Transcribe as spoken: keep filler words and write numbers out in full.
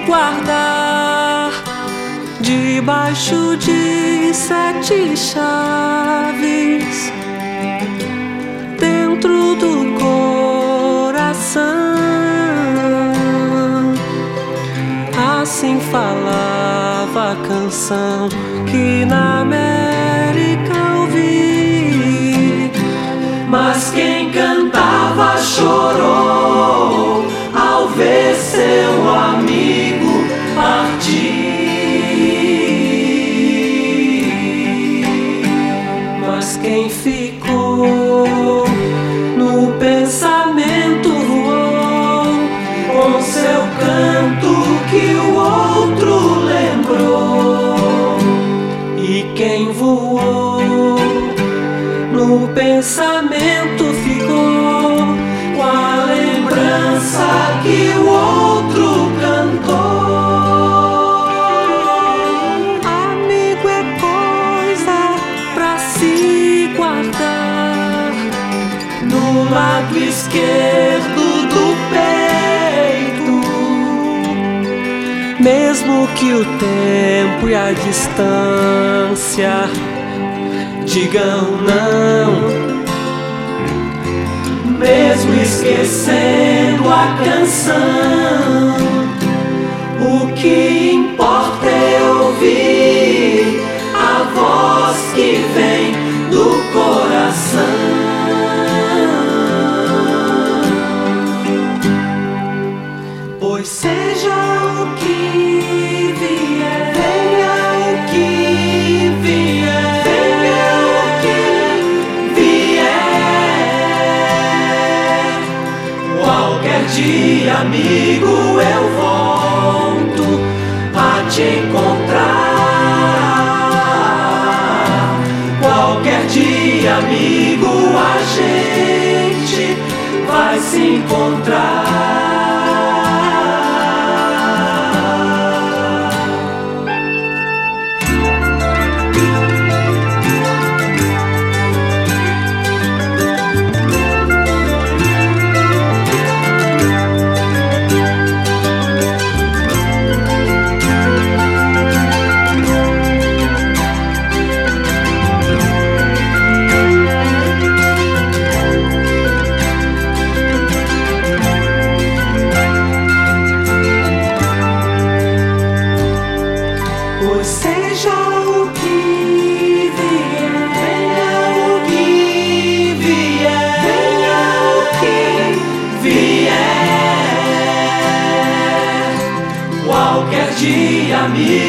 guardar debaixo de sete chaves dentro do coração. Assim falava a canção que na América ouvi, mas quem cantava chorou ao ver seu amigo partir. Mas quem ficou no pensamento voou com seu canto que o outro lembrou. E quem voou no pensamento ficou com a lembrança que o outro cantou. Amigo é coisa pra se guardar no lado esquerdo do peito, mesmo que o tempo e a distância digam não, mesmo esquecendo a canção, o que importa é ouvir a voz que vem do coração. Pois seja o que vier, venha o que vier, venha o que vier, qualquer dia, amigo, eu volto a te encontrar. Qualquer dia, amigo, a gente vai se encontrar. Pois seja o que vier, venha o que vier, venha o que vier, qualquer dia, amigo.